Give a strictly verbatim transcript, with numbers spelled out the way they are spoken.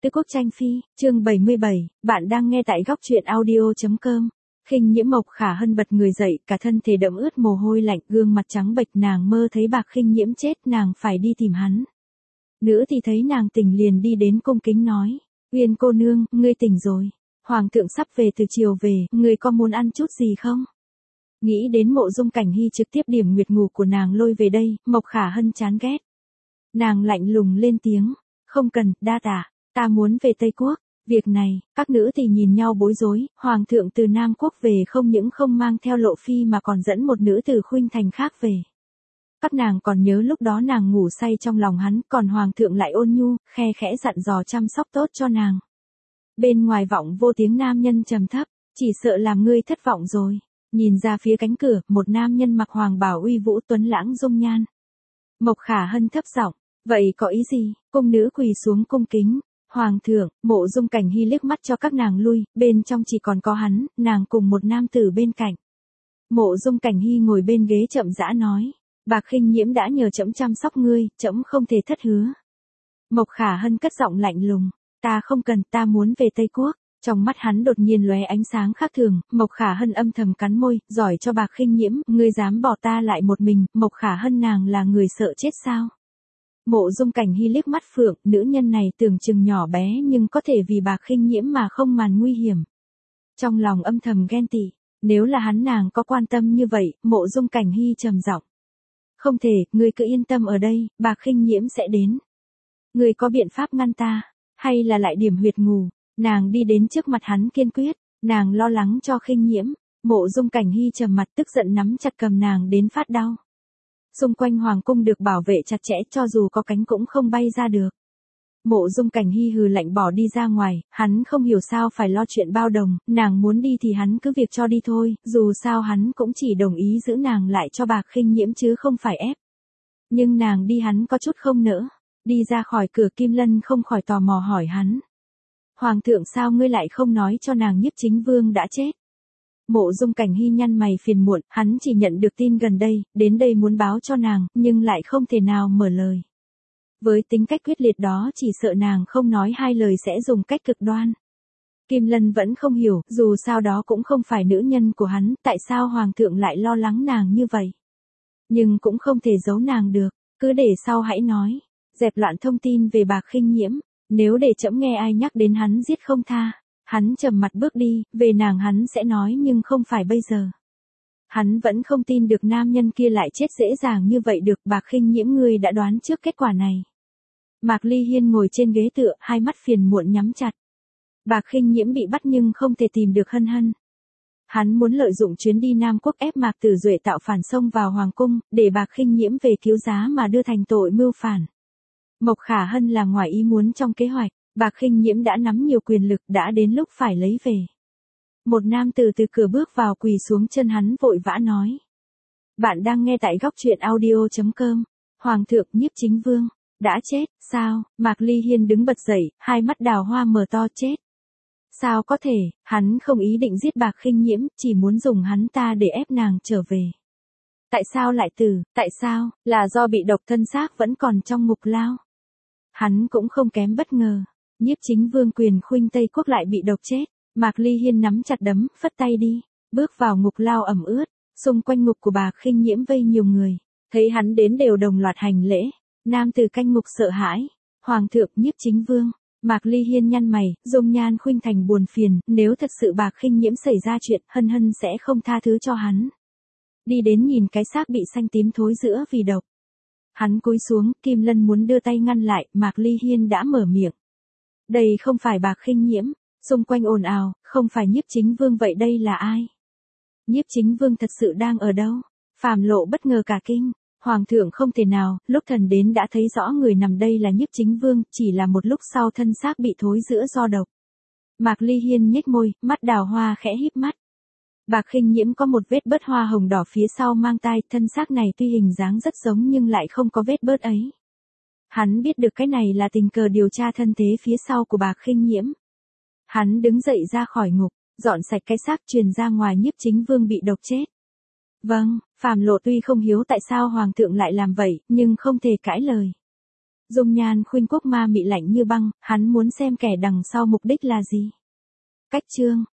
Tứ Quốc Tranh Phi, chương bảy mươi bảy, bạn đang nghe tại góc truyện audio.com. Khinh Nhiễm Mộc Khả Hân bật người dậy, cả thân thể đẫm ướt mồ hôi lạnh, gương mặt trắng bệch, nàng mơ thấy Bạc Khinh Nhiễm chết, nàng phải đi tìm hắn. Nữ thì thấy nàng tỉnh liền đi đến cung kính nói, Uyên cô nương, ngươi tỉnh rồi. Hoàng thượng sắp về từ chiều về, ngươi có muốn ăn chút gì không? Nghĩ đến Mộ Dung Cảnh Hy trực tiếp điểm nguyệt ngủ của nàng lôi về đây, Mộc Khả Hân chán ghét. Nàng lạnh lùng lên tiếng, không cần, đa tạ. Ta muốn về Tây Quốc. Việc này, các nữ thì nhìn nhau bối rối, Hoàng thượng từ Nam Quốc về không những không mang theo Lộ Phi mà còn dẫn một nữ từ khuynh thành khác về. Các nàng còn nhớ lúc đó nàng ngủ say trong lòng hắn, còn Hoàng thượng lại ôn nhu, khe khẽ dặn dò chăm sóc tốt cho nàng. Bên ngoài vọng vô tiếng nam nhân trầm thấp, chỉ sợ làm ngươi thất vọng rồi. Nhìn ra phía cánh cửa, một nam nhân mặc hoàng bào uy vũ tuấn lãng dung nhan. Mộc Khả Hân thấp giọng, vậy có ý gì? Cung nữ quỳ xuống cung kính. Hoàng thượng, Mộ Dung Cảnh Hy liếc mắt cho các nàng lui, bên trong chỉ còn có hắn, nàng cùng một nam tử bên cạnh. Mộ Dung Cảnh Hy ngồi bên ghế chậm rãi nói, Bạc Khinh Nhiễm đã nhờ trẫm chăm sóc ngươi, trẫm không thể thất hứa. Mộc Khả Hân cất giọng lạnh lùng, ta không cần, ta muốn về Tây Quốc. Trong mắt hắn đột nhiên lóe ánh sáng khác thường, Mộc Khả Hân âm thầm cắn môi, giỏi cho Bạc Khinh Nhiễm, ngươi dám bỏ ta lại một mình, Mộc Khả Hân nàng là người sợ chết sao? Mộ Dung Cảnh Hy liếc mắt Phượng, nữ nhân này tưởng chừng nhỏ bé nhưng có thể vì Bạc Khinh Nhiễm mà không màn nguy hiểm. Trong lòng âm thầm ghen tị, nếu là hắn nàng có quan tâm như vậy, Mộ Dung Cảnh Hy trầm giọng. Không thể, ngươi cứ yên tâm ở đây, Bạc Khinh Nhiễm sẽ đến. Ngươi có biện pháp ngăn ta, hay là lại điểm huyệt ngủ? Nàng đi đến trước mặt hắn kiên quyết, nàng lo lắng cho Khinh Nhiễm. Mộ Dung Cảnh Hy trầm mặt tức giận nắm chặt cầm nàng đến phát đau. Xung quanh hoàng cung được bảo vệ chặt chẽ, cho dù có cánh cũng không bay ra được. Mộ Dung Cảnh Hy hừ lạnh bỏ đi ra ngoài, hắn không hiểu sao phải lo chuyện bao đồng, nàng muốn đi thì hắn cứ việc cho đi thôi, dù sao hắn cũng chỉ đồng ý giữ nàng lại cho Bạc Khinh Nhiễm chứ không phải ép. Nhưng nàng đi hắn có chút không nỡ, đi ra khỏi cửa Kim Lân không khỏi tò mò hỏi hắn. Hoàng thượng sao ngươi lại không nói cho nàng Nhiếp Chính Vương đã chết? Mộ Dung Cảnh Hy nhăn mày phiền muộn, hắn chỉ nhận được tin gần đây, đến đây muốn báo cho nàng, nhưng lại không thể nào mở lời. Với tính cách quyết liệt đó chỉ sợ nàng không nói hai lời sẽ dùng cách cực đoan. Kim Lân vẫn không hiểu, dù sao đó cũng không phải nữ nhân của hắn, tại sao Hoàng thượng lại lo lắng nàng như vậy. Nhưng cũng không thể giấu nàng được, cứ để sau hãy nói, dẹp loạn thông tin về Bạc Khinh Nhiễm, nếu để trẫm nghe ai nhắc đến hắn giết không tha. Hắn trầm mặt bước đi, về nàng hắn sẽ nói nhưng không phải bây giờ. Hắn vẫn không tin được nam nhân kia lại chết dễ dàng như vậy được. Bạc Khinh Nhiễm ngươi đã đoán trước kết quả này. Mạc Ly Hiên ngồi trên ghế tựa, hai mắt phiền muộn nhắm chặt. Bạc Khinh Nhiễm bị bắt nhưng không thể tìm được Hân Hân. Hắn muốn lợi dụng chuyến đi Nam Quốc ép Mạc Tử Duệ tạo phản xông vào hoàng cung, để Bạc Khinh Nhiễm về cứu giá mà đưa thành tội mưu phản. Mộc Khả Hân là ngoài ý muốn trong kế hoạch. Bạc Khinh Nhiễm đã nắm nhiều quyền lực, đã đến lúc phải lấy về. Một nam tử từ cửa bước vào quỳ xuống chân hắn vội vã nói. Bạn đang nghe tại góc truyện audio.com. Hoàng thượng Nhiếp Chính Vương, đã chết, sao? Mạc Ly Hiên đứng bật dậy, hai mắt đào hoa mở to chết. Sao có thể, hắn không ý định giết Bạc Khinh Nhiễm, chỉ muốn dùng hắn ta để ép nàng trở về. Tại sao lại tử, tại sao, là do bị độc thân xác vẫn còn trong ngục lao. Hắn cũng không kém bất ngờ. Nhiếp Chính Vương quyền khuynh Tây Quốc lại bị độc chết, Mạc Ly Hiên nắm chặt đấm, phất tay đi, bước vào ngục lao ẩm ướt, xung quanh ngục của Bạc Khinh Nhiễm vây nhiều người, thấy hắn đến đều đồng loạt hành lễ, nam từ canh ngục sợ hãi, Hoàng thượng Nhiếp Chính Vương, Mạc Ly Hiên nhăn mày, dung nhan khuynh thành buồn phiền, nếu thật sự Bạc Khinh Nhiễm xảy ra chuyện, Hân Hân sẽ không tha thứ cho hắn. Đi đến nhìn cái xác bị xanh tím thối rữa vì độc. Hắn cúi xuống, Kim Lân muốn đưa tay ngăn lại, Mạc Ly Hiên đã mở miệng. Đây không phải Bạc Khinh Nhiễm, xung quanh ồn ào, không phải Nhiếp Chính Vương vậy đây là ai? Nhiếp Chính Vương thật sự đang ở đâu? Phàm Lộ bất ngờ cả kinh, Hoàng thượng không thể nào, lúc thần đến đã thấy rõ người nằm đây là Nhiếp Chính Vương, chỉ là một lúc sau thân xác bị thối rữa do độc. Mạc Ly Hiên nhếch môi, mắt đào hoa khẽ híp mắt. Bạc Khinh Nhiễm có một vết bớt hoa hồng đỏ phía sau mang tai, thân xác này tuy hình dáng rất giống nhưng lại không có vết bớt ấy. Hắn biết được cái này là tình cờ điều tra thân thế phía sau của Bạc Khinh Nhiễm. Hắn đứng dậy ra khỏi ngục, dọn sạch cái xác truyền ra ngoài Nhiếp Chính Vương bị độc chết. Vâng, Phàm Lộ tuy không hiếu tại sao Hoàng thượng lại làm vậy, nhưng không thể cãi lời. Dung nhan khuynh quốc ma mị lạnh như băng, hắn muốn xem kẻ đằng sau mục đích là gì. Cách chương